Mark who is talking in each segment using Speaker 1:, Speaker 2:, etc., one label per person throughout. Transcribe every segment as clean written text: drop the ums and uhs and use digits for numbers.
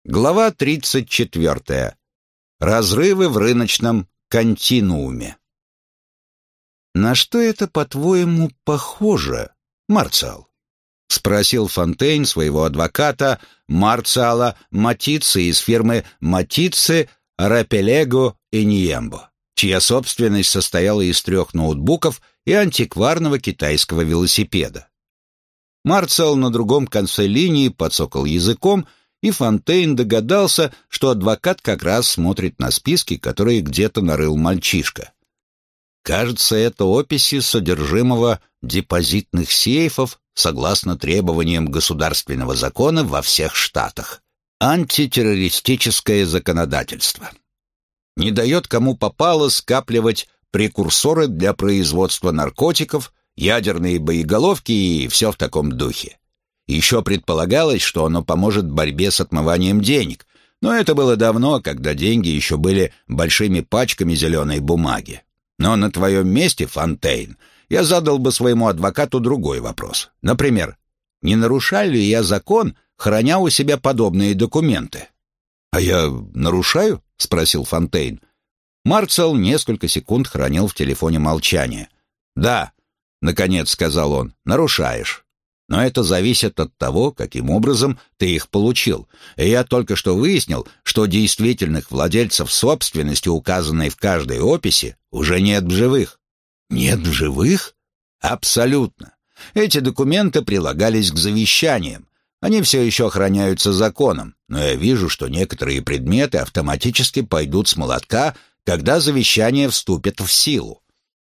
Speaker 1: Глава 34. Разрывы в рыночном континууме. «На что это, по-твоему, похоже, Марциал?» — спросил Фонтейн своего адвоката Марциала Матицци из фирмы Матицци, Рапелего и Ниембо, чья собственность состояла из 3 ноутбуков и антикварного китайского велосипеда. Марциал на другом конце линии подсокал языком, и Фонтейн догадался, что адвокат как раз смотрит на списки, которые где-то нарыл мальчишка. Кажется, это описи содержимого депозитных сейфов согласно требованиям государственного закона во всех штатах. Антитеррористическое законодательство. Не дает кому попало скапливать прекурсоры для производства наркотиков, ядерные боеголовки и все в таком духе. Еще предполагалось, что оно поможет в борьбе с отмыванием денег, но это было давно, когда деньги еще были большими пачками зеленой бумаги. Но на твоем месте, Фонтейн, я задал бы своему адвокату другой вопрос. Например, не нарушаю ли я закон, храня у себя подобные документы? «А я нарушаю?» — спросил Фонтейн. Марциал несколько секунд хранил в телефоне молчание. «Да», — наконец сказал он, — «нарушаешь. Но это зависит от того, каким образом ты их получил. И я только что выяснил, что действительных владельцев собственности, указанной в каждой описи, уже нет в живых». «Нет в живых?» «Абсолютно. Эти документы прилагались к завещаниям. Они все еще охраняются законом, но я вижу, что некоторые предметы автоматически пойдут с молотка, когда завещание вступит в силу».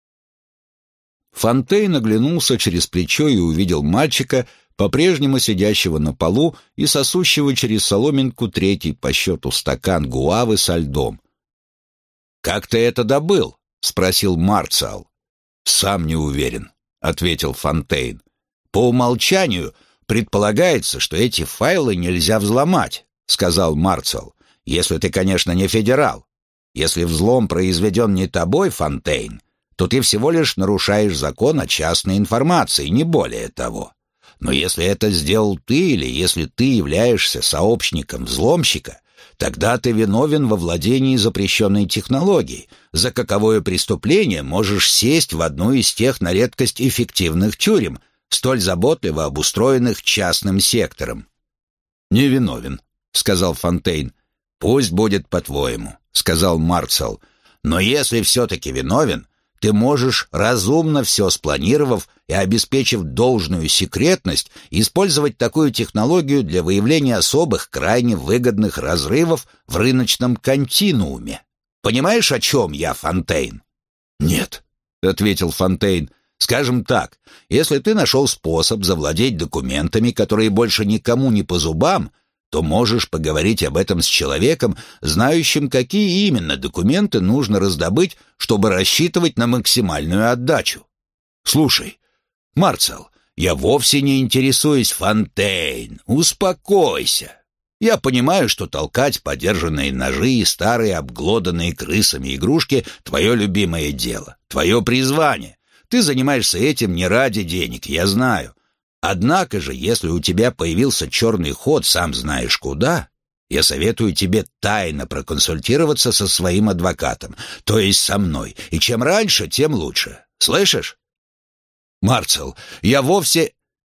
Speaker 1: Фонтейн оглянулся через плечо и увидел мальчика, по-прежнему сидящего на полу и сосущего через соломинку 3-й по счету стакан гуавы со льдом. «Как ты это добыл?» — спросил Марциал. «Сам не уверен», — ответил Фонтейн. «По умолчанию предполагается, что эти файлы нельзя взломать», — сказал Марциал, «если ты, конечно, не федерал. Если взлом произведен не тобой, Фонтейн, то ты всего лишь нарушаешь закон о частной информации, не более того. Но если это сделал ты или если ты являешься сообщником взломщика, тогда ты виновен во владении запрещенной технологией, за каковое преступление можешь сесть в одну из тех на редкость эффективных тюрем, столь заботливо обустроенных частным сектором». «Не виновен», — сказал Фонтейн. «Пусть будет по-твоему», — сказал Марциал. «Но если все-таки виновен, ты можешь, разумно все спланировав и обеспечив должную секретность, использовать такую технологию для выявления особых, крайне выгодных разрывов в рыночном континууме. Понимаешь, о чем я, Фонтейн?» «Нет», — ответил Фонтейн. «Скажем так, если ты нашел способ завладеть документами, которые больше никому не по зубам, то можешь поговорить об этом с человеком, знающим, какие именно документы нужно раздобыть, чтобы рассчитывать на максимальную отдачу. Слушай, Марциал, я вовсе не интересуюсь, Фонтейн, успокойся. Я понимаю, что толкать подержанные ножи и старые обглоданные крысами игрушки — твое любимое дело, твое призвание. Ты занимаешься этим не ради денег, я знаю. Однако же, если у тебя появился черный ход, сам знаешь куда, я советую тебе тайно проконсультироваться со своим адвокатом, то есть со мной, и чем раньше, тем лучше. Слышишь? Марциал, я вовсе...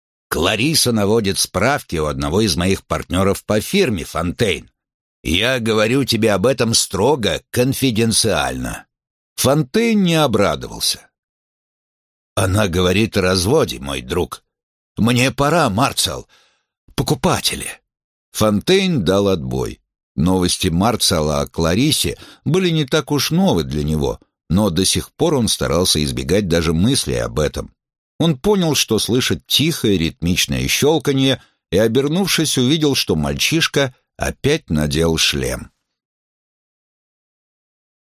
Speaker 1: Клариса наводит справки у одного из моих партнеров по фирме, Фонтейн. Я говорю тебе об этом строго конфиденциально». Фонтейн не обрадовался. «Она говорит о разводе, мой друг. Мне пора, Марциал. Покупатели». Фонтейн дал отбой. Новости Марциала о Кларисе были не так уж новы для него, но до сих пор он старался избегать даже мысли об этом. Он понял, что слышит тихое ритмичное щелканье, и, обернувшись, увидел, что мальчишка опять надел шлем.